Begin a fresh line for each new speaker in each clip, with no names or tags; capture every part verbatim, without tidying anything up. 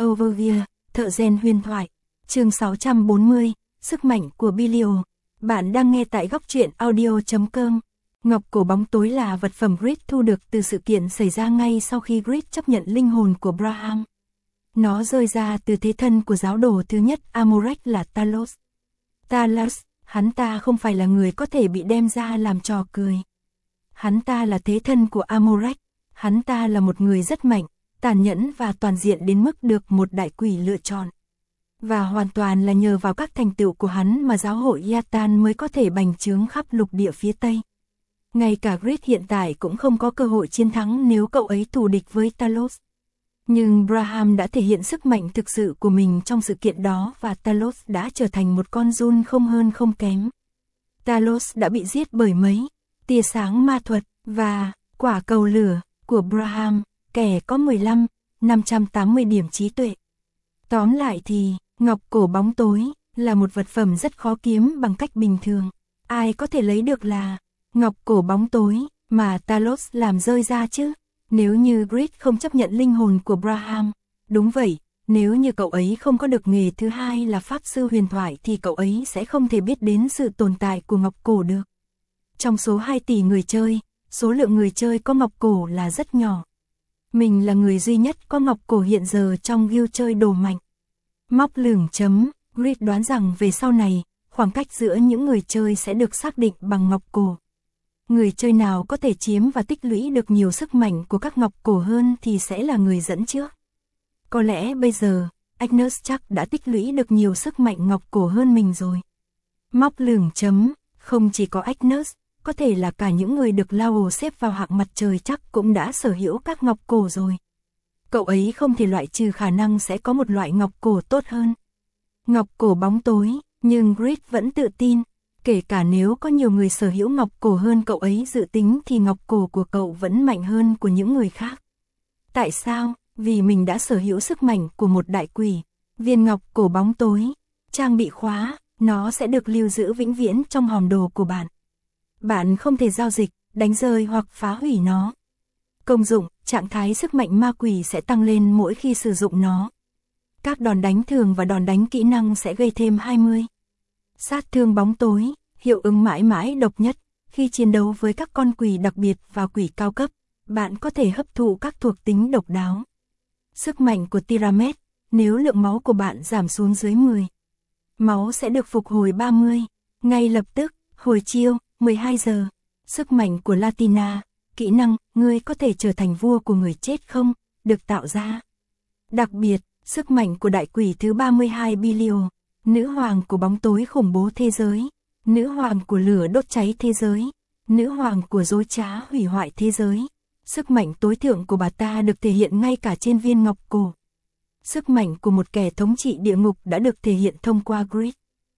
Overview, thợ rèn huyền thoại. Chương sáu trăm bốn mươi, sức mạnh của Belial. Bạn đang nghe tại góc truyện audio chấm com. Ngọc cổ bóng tối là vật phẩm Grid thu được từ sự kiện xảy ra ngay sau khi Grid chấp nhận linh hồn của Braham. Nó rơi ra từ thế thân của giáo đồ thứ nhất Amorek là Talos. Talos, hắn ta không phải là người có thể bị đem ra làm trò cười. Hắn ta là thế thân của Amorek, hắn ta là một người rất mạnh, tàn nhẫn và toàn diện đến mức được một đại quỷ lựa chọn. Và hoàn toàn là nhờ vào các thành tựu của hắn mà giáo hội Yatan mới có thể bành trướng khắp lục địa phía Tây. Ngay cả Grid hiện tại cũng không có cơ hội chiến thắng nếu cậu ấy thù địch với Talos. Nhưng Braham đã thể hiện sức mạnh thực sự của mình trong sự kiện đó và Talos đã trở thành một con giun không hơn không kém. Talos đã bị giết bởi mấy tia sáng ma thuật và quả cầu lửa của Braham, kẻ có mười lăm, năm trăm tám mươi điểm trí tuệ. Tóm lại thì, ngọc cổ bóng tối là một vật phẩm rất khó kiếm bằng cách bình thường. Ai có thể lấy được là ngọc cổ bóng tối mà Talos làm rơi ra chứ? Nếu như Grid không chấp nhận linh hồn của Braham, đúng vậy, nếu như cậu ấy không có được nghề thứ hai là pháp sư huyền thoại thì cậu ấy sẽ không thể biết đến sự tồn tại của ngọc cổ được. Trong số hai tỷ người chơi, số lượng người chơi có ngọc cổ là rất nhỏ. Mình là người duy nhất có ngọc cổ hiện giờ trong guild chơi đồ mạnh. Móc lửng chấm, Grid đoán rằng về sau này, khoảng cách giữa những người chơi sẽ được xác định bằng ngọc cổ. Người chơi nào có thể chiếm và tích lũy được nhiều sức mạnh của các ngọc cổ hơn thì sẽ là người dẫn trước. Có lẽ bây giờ, Agnes chắc đã tích lũy được nhiều sức mạnh ngọc cổ hơn mình rồi. Móc lửng chấm, không chỉ có Agnes, có thể là cả những người được Laurel xếp vào hạng mặt trời chắc cũng đã sở hữu các ngọc cổ rồi. Cậu ấy không thể loại trừ khả năng sẽ có một loại ngọc cổ tốt hơn. Ngọc cổ bóng tối, nhưng Grid vẫn tự tin. Kể cả nếu có nhiều người sở hữu ngọc cổ hơn cậu ấy dự tính thì ngọc cổ của cậu vẫn mạnh hơn của những người khác. Tại sao? Vì mình đã sở hữu sức mạnh của một đại quỷ. Viên ngọc cổ bóng tối, trang bị khóa, nó sẽ được lưu giữ vĩnh viễn trong hòm đồ của bạn. Bạn không thể giao dịch, đánh rơi hoặc phá hủy nó. Công dụng, trạng thái sức mạnh ma quỷ sẽ tăng lên mỗi khi sử dụng nó. Các đòn đánh thường và đòn đánh kỹ năng sẽ gây thêm hai mươi. Sát thương bóng tối, hiệu ứng mãi mãi độc nhất, khi chiến đấu với các con quỷ đặc biệt và quỷ cao cấp, bạn có thể hấp thụ các thuộc tính độc đáo. Sức mạnh của Tiramet, nếu lượng máu của bạn giảm xuống dưới mười, máu sẽ được phục hồi ba mươi, ngay lập tức, hồi chiêu, mười hai giờ. Sức mạnh của Latina, kỹ năng, ngươi có thể trở thành vua của người chết không, được tạo ra. Đặc biệt, sức mạnh của đại quỷ thứ ba mươi hai Belial, nữ hoàng của bóng tối khủng bố thế giới, nữ hoàng của lửa đốt cháy thế giới, nữ hoàng của dối trá hủy hoại thế giới. Sức mạnh tối thượng của bà ta được thể hiện ngay cả trên viên ngọc cổ. Sức mạnh của một kẻ thống trị địa ngục đã được thể hiện thông qua Grid.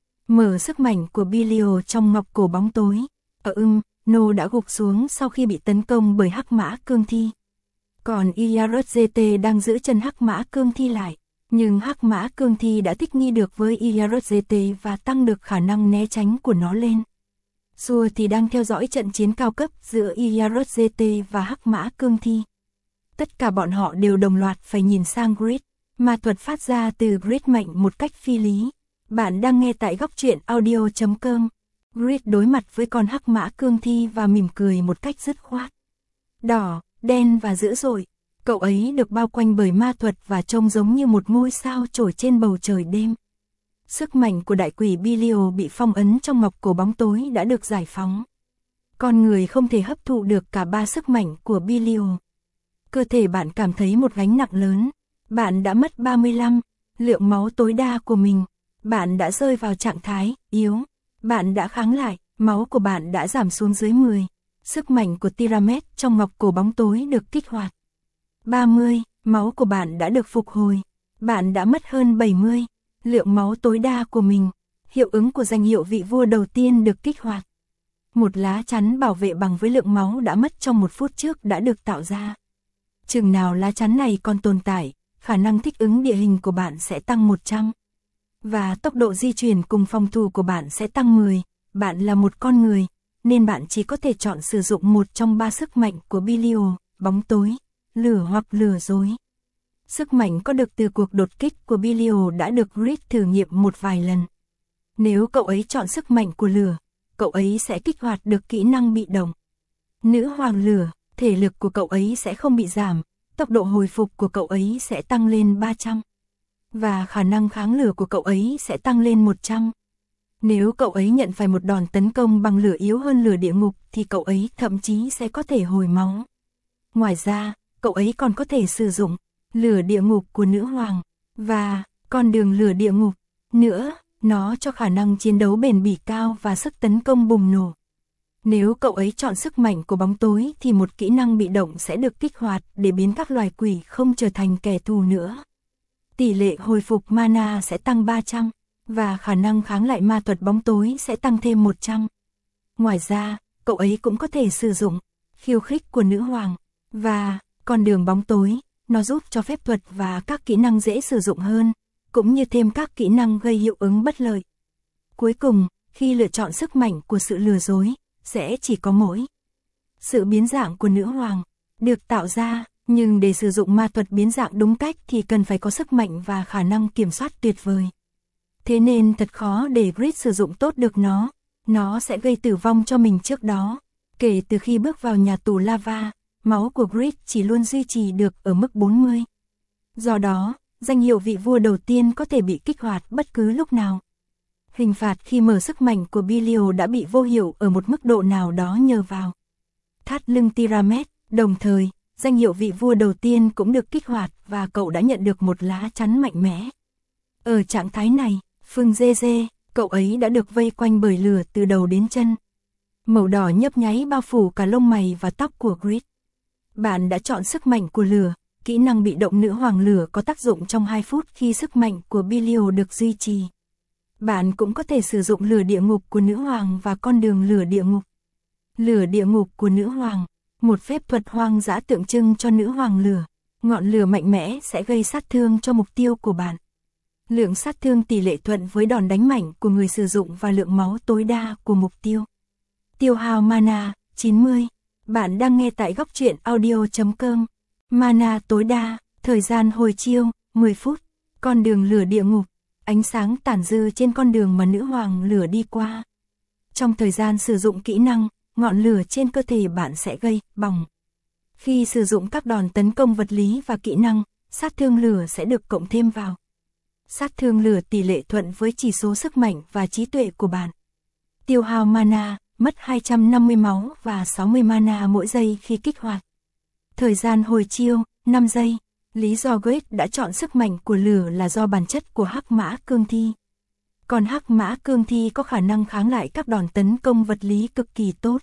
Mở sức mạnh của Belial trong ngọc cổ bóng tối. Ở ưng, No đã gục xuống sau khi bị tấn công bởi hắc mã cương thi. Còn Iyarot-zt đang giữ chân hắc mã cương thi lại. Nhưng hắc mã cương thi đã thích nghi được với Iyarot-zt và tăng được khả năng né tránh của nó lên. Xua thì đang theo dõi trận chiến cao cấp giữa Iyarot-zt và hắc mã cương thi. Tất cả bọn họ đều đồng loạt phải nhìn sang Grid. Ma thuật phát ra từ Grid mạnh một cách phi lý. Bạn đang nghe tại góc truyện audio chấm com. Grid đối mặt với con hắc mã cương thi và mỉm cười một cách dứt khoát. Đỏ, đen và dữ dội. Cậu ấy được bao quanh bởi ma thuật và trông giống như một ngôi sao trổi trên bầu trời đêm. Sức mạnh của đại quỷ Belial bị phong ấn trong ngọc cổ bóng tối đã được giải phóng. Con người không thể hấp thụ được cả ba sức mạnh của Belial. Cơ thể bạn cảm thấy một gánh nặng lớn. Bạn đã mất ba mươi lăm, lượng máu tối đa của mình. Bạn đã rơi vào trạng thái yếu. Bạn đã kháng lại, máu của bạn đã giảm xuống dưới mười. Sức mạnh của Tiramet trong ngọc cổ bóng tối được kích hoạt. ba mươi, máu của bạn đã được phục hồi. Bạn đã mất hơn bảy mươi, lượng máu tối đa của mình. Hiệu ứng của danh hiệu vị vua đầu tiên được kích hoạt. Một lá chắn bảo vệ bằng với lượng máu đã mất trong một phút trước đã được tạo ra. Chừng nào lá chắn này còn tồn tại, khả năng thích ứng địa hình của bạn sẽ tăng một trăm. Và tốc độ di chuyển cùng phòng thủ của bạn sẽ tăng mười. Bạn là một con người, nên bạn chỉ có thể chọn sử dụng một trong ba sức mạnh của Belial, bóng tối, lửa hoặc lừa dối. Sức mạnh có được từ cuộc đột kích của Belial đã được Reed thử nghiệm một vài lần. Nếu cậu ấy chọn sức mạnh của lửa, cậu ấy sẽ kích hoạt được kỹ năng bị động. Nữ hoàng lửa, thể lực của cậu ấy sẽ không bị giảm, tốc độ hồi phục của cậu ấy sẽ tăng lên ba trăm. Và khả năng kháng lửa của cậu ấy sẽ tăng lên một trăm. Nếu cậu ấy nhận phải một đòn tấn công bằng lửa yếu hơn lửa địa ngục thì cậu ấy thậm chí sẽ có thể hồi máu. Ngoài ra, cậu ấy còn có thể sử dụng lửa địa ngục của nữ hoàng và con đường lửa địa ngục. Nữa, nó cho khả năng chiến đấu bền bỉ cao và sức tấn công bùng nổ. Nếu cậu ấy chọn sức mạnh của bóng tối thì một kỹ năng bị động sẽ được kích hoạt để biến các loài quỷ không trở thành kẻ thù nữa. Tỷ lệ hồi phục mana sẽ tăng ba trăm, và khả năng kháng lại ma thuật bóng tối sẽ tăng thêm một trăm. Ngoài ra, cậu ấy cũng có thể sử dụng khiêu khích của nữ hoàng và con đường bóng tối, nó giúp cho phép thuật và các kỹ năng dễ sử dụng hơn, cũng như thêm các kỹ năng gây hiệu ứng bất lợi. Cuối cùng, khi lựa chọn sức mạnh của sự lừa dối, sẽ chỉ có mỗi sự biến dạng của nữ hoàng được tạo ra, nhưng để sử dụng ma thuật biến dạng đúng cách thì cần phải có sức mạnh và khả năng kiểm soát tuyệt vời. Thế nên thật khó để Reed sử dụng tốt được nó, nó sẽ gây tử vong cho mình trước đó. Kể từ khi bước vào nhà tù lava, máu của Reed chỉ luôn duy trì được ở mức bốn mươi. Do đó, danh hiệu vị vua đầu tiên có thể bị kích hoạt bất cứ lúc nào. Hình phạt khi mở sức mạnh của Belial đã bị vô hiệu ở một mức độ nào đó nhờ vào thắt lưng Tiramet, đồng thời, danh hiệu vị vua đầu tiên cũng được kích hoạt và cậu đã nhận được một lá chắn mạnh mẽ. Ở trạng thái này, Phương Dê Dê, cậu ấy đã được vây quanh bởi lửa từ đầu đến chân. Màu đỏ nhấp nháy bao phủ cả lông mày và tóc của Reed. Bạn đã chọn sức mạnh của lửa, kỹ năng bị động nữ hoàng lửa có tác dụng trong hai phút khi sức mạnh của Belial được duy trì. Bạn cũng có thể sử dụng lửa địa ngục của nữ hoàng và con đường lửa địa ngục. Lửa địa ngục của nữ hoàng, một phép thuật hoang dã tượng trưng cho nữ hoàng lửa. Ngọn lửa mạnh mẽ sẽ gây sát thương cho mục tiêu của bạn. Lượng sát thương tỷ lệ thuận với đòn đánh mạnh của người sử dụng và lượng máu tối đa của mục tiêu. Tiêu hao mana, chín mươi. Bạn đang nghe tại góc truyện audio chấm com. Mana tối đa, thời gian hồi chiêu, mười phút. Con đường lửa địa ngục, ánh sáng tản dư trên con đường mà nữ hoàng lửa đi qua. Trong thời gian sử dụng kỹ năng, ngọn lửa trên cơ thể bạn sẽ gây bỏng. Khi sử dụng các đòn tấn công vật lý và kỹ năng, sát thương lửa sẽ được cộng thêm vào. Sát thương lửa tỷ lệ thuận với chỉ số sức mạnh và trí tuệ của bạn. Tiêu hao mana, mất hai trăm năm mươi máu và sáu mươi mana mỗi giây khi kích hoạt. Thời gian hồi chiêu, năm giây. Lý do Reed đã chọn sức mạnh của lửa là do bản chất của hắc mã cương thi. Còn hắc mã cương thi có khả năng kháng lại các đòn tấn công vật lý cực kỳ tốt.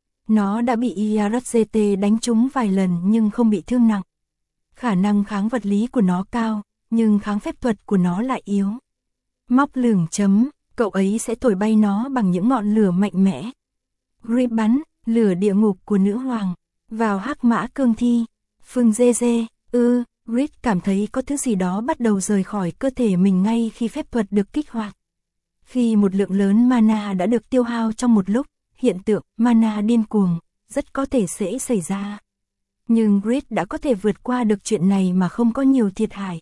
Nó đã bị i a rờ giê tê đánh trúng vài lần nhưng không bị thương nặng. Khả năng kháng vật lý của nó cao, nhưng kháng phép thuật của nó lại yếu. Móc lửng chấm, cậu ấy sẽ thổi bay nó bằng những ngọn lửa mạnh mẽ. Reed bắn, lửa địa ngục của nữ hoàng, vào hắc mã cương thi. Phương Dê Dê, ư, Reed cảm thấy có thứ gì đó bắt đầu rời khỏi cơ thể mình ngay khi phép thuật được kích hoạt. Khi một lượng lớn mana đã được tiêu hao trong một lúc, hiện tượng mana điên cuồng rất có thể sẽ xảy ra. Nhưng Reed đã có thể vượt qua được chuyện này mà không có nhiều thiệt hại.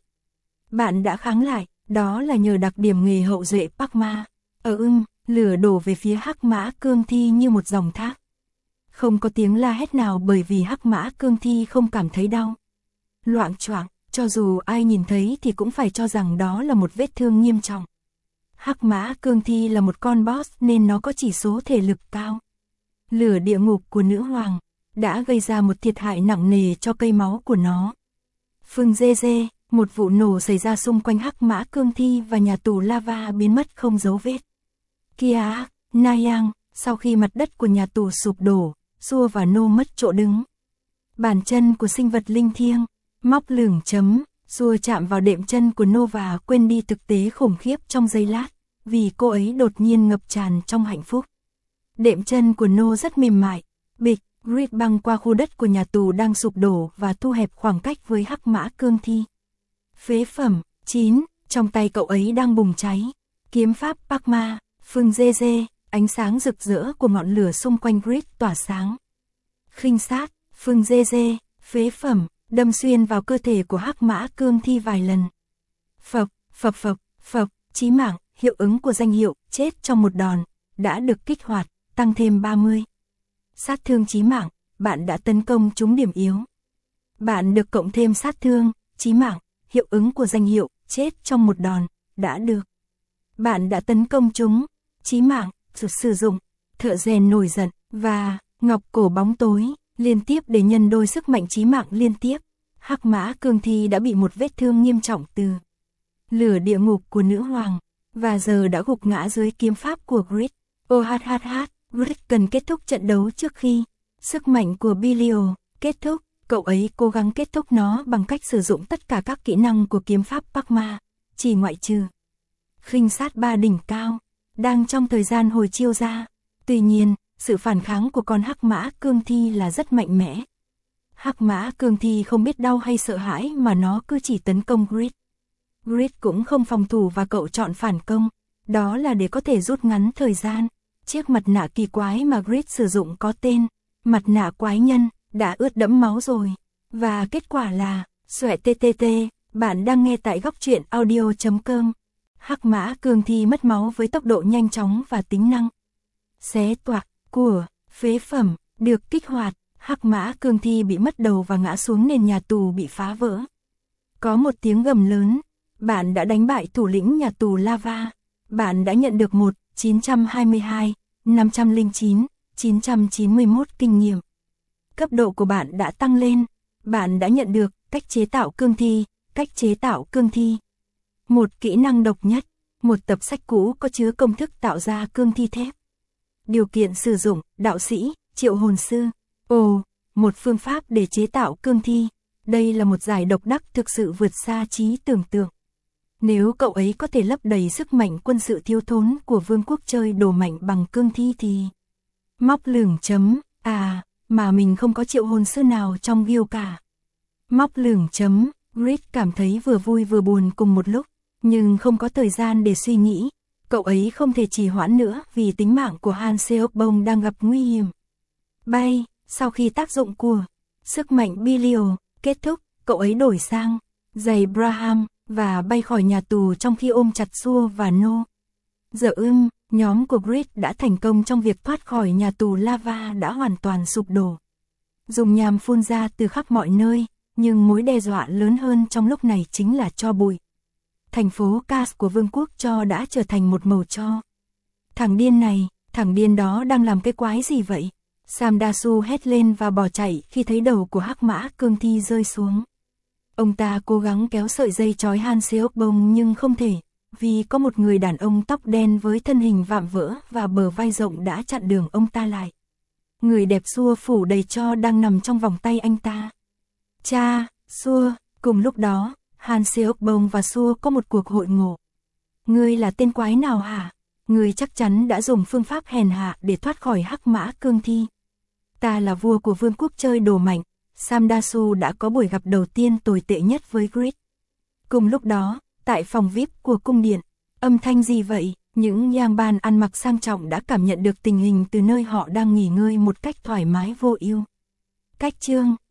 Bạn đã kháng lại, đó là nhờ đặc điểm nghề hậu duệ Pakma. Ở ưng, lửa đổ về phía hắc mã cương thi như một dòng thác. Không có tiếng la hét nào bởi vì hắc mã cương thi không cảm thấy đau. Loạng choạng, cho dù ai nhìn thấy thì cũng phải cho rằng đó là một vết thương nghiêm trọng. Hắc mã cương thi là một con boss nên nó có chỉ số thể lực cao. Lửa địa ngục của nữ hoàng đã gây ra một thiệt hại nặng nề cho cây máu của nó. Phương Dê Dê, một vụ nổ xảy ra xung quanh hắc mã cương thi và nhà tù lava biến mất không dấu vết. Kia, Nayang, sau khi mặt đất của nhà tù sụp đổ, Xua và Nô mất chỗ đứng. Bàn chân của sinh vật linh thiêng, móc lửng chấm, Xua chạm vào đệm chân của Nô và quên đi thực tế khủng khiếp trong giây lát, vì cô ấy đột nhiên ngập tràn trong hạnh phúc. Đệm chân của Nô rất mềm mại, bịch, Reed băng qua khu đất của nhà tù đang sụp đổ và thu hẹp khoảng cách với hắc mã cương thi. Phế phẩm, chín, trong tay cậu ấy đang bùng cháy. Kiếm pháp Pakma, Phương Dê Dê, ánh sáng rực rỡ của ngọn lửa xung quanh Reed tỏa sáng. Khinh sát, Phương Dê Dê, phế phẩm, đâm xuyên vào cơ thể của Hắc Mã Cương Thi vài lần. Phập, phập phập, phập, chí mạng, hiệu ứng của danh hiệu chết trong một đòn đã được kích hoạt, tăng thêm ba mươi. Sát thương chí mạng, bạn đã tấn công trúng điểm yếu. Bạn được cộng thêm sát thương chí mạng, hiệu ứng của danh hiệu chết trong một đòn đã được. Bạn đã tấn công trúng chí mạng, sử dụng thợ rèn nổi giận và ngọc cổ bóng tối liên tiếp để nhân đôi sức mạnh chí mạng liên tiếp. Hắc Mã Cương Thi đã bị một vết thương nghiêm trọng từ lửa địa ngục của nữ hoàng và giờ đã gục ngã dưới kiếm pháp của Grid. Oh hát hát hát, Grid cần kết thúc trận đấu trước khi sức mạnh của Belial kết thúc. Cậu ấy cố gắng kết thúc nó bằng cách sử dụng tất cả các kỹ năng của kiếm pháp Parkma, chỉ ngoại trừ khinh sát ba đỉnh cao, đang trong thời gian hồi chiêu ra. Tuy nhiên, sự phản kháng của con Hắc Mã Cương Thi là rất mạnh mẽ. Hắc Mã Cương Thi không biết đau hay sợ hãi mà nó cứ chỉ tấn công Grid. Grid cũng không phòng thủ và cậu chọn phản công, đó là để có thể rút ngắn thời gian. Chiếc mặt nạ kỳ quái mà Grid sử dụng có tên mặt nạ quái nhân đã ướt đẫm máu rồi, và kết quả là xoẹ ttt. Bạn đang nghe tại góc truyện audio chấm com. Hắc Mã Cương Thi mất máu với tốc độ nhanh chóng và tính năng xé toạc của phế phẩm được kích hoạt. Hắc Mã Cương Thi bị mất đầu và ngã xuống nền nhà tù bị phá vỡ. Có một tiếng gầm lớn. Bạn đã đánh bại thủ lĩnh nhà tù lava. Bạn đã nhận được một chín trăm hai mươi hai, năm trăm lẻ chín, chín trăm chín mươi mốt kinh nghiệm. Cấp độ của bạn đã tăng lên. Bạn đã nhận được cách chế tạo cương thi, cách chế tạo cương thi. Một kỹ năng độc nhất, một tập sách cũ có chứa công thức tạo ra cương thi thép. Điều kiện sử dụng, đạo sĩ, triệu hồn sư. Ồ, một phương pháp để chế tạo cương thi. Đây là một giải độc đắc thực sự vượt xa trí tưởng tượng. Nếu cậu ấy có thể lấp đầy sức mạnh quân sự thiếu thốn của vương quốc chơi đồ mạnh bằng cương thi thì... Móc lửng chấm, à, mà mình không có triệu hồn sư nào trong guild cả. Móc lửng chấm, Grid cảm thấy vừa vui vừa buồn cùng một lúc, nhưng không có thời gian để suy nghĩ. Cậu ấy không thể trì hoãn nữa vì tính mạng của Han Seokbong đang gặp nguy hiểm. Bay, sau khi tác dụng của sức mạnh Belial kết thúc, cậu ấy đổi sang giày Braham và bay khỏi nhà tù trong khi ôm chặt Sua và No. Giờ ưm, nhóm của Grid đã thành công trong việc thoát khỏi nhà tù lava đã hoàn toàn sụp đổ. Dùng nham phun ra từ khắp mọi nơi, nhưng mối đe dọa lớn hơn trong lúc này chính là tro bụi. Thành phố Kas của vương quốc Cho đã trở thành một màu tro. Thằng điên này, thằng điên đó đang làm cái quái gì vậy? Samdasu hét lên và bỏ chạy khi thấy đầu của Hắc Mã Cương Thi rơi xuống. Ông ta cố gắng kéo sợi dây trói Han Seokbong nhưng không thể, vì có một người đàn ông tóc đen với thân hình vạm vỡ và bờ vai rộng đã chặn đường ông ta lại. Người đẹp Sua phủ đầy tro đang nằm trong vòng tay anh ta. Cha, Sua, cùng lúc đó, Han Seokbong và Sua có một cuộc hội ngộ. Ngươi là tên quái nào hả? Ngươi chắc chắn đã dùng phương pháp hèn hạ để thoát khỏi Hắc Mã Cương Thi. Ta là vua của vương quốc chơi đồ mạnh. Samdasu đã có buổi gặp đầu tiên tồi tệ nhất với Grid. Cùng lúc đó, tại phòng vi ai pi của cung điện, âm thanh gì vậy? Những Yangban ăn mặc sang trọng đã cảm nhận được tình hình từ nơi họ đang nghỉ ngơi một cách thoải mái vô ưu. Cách chương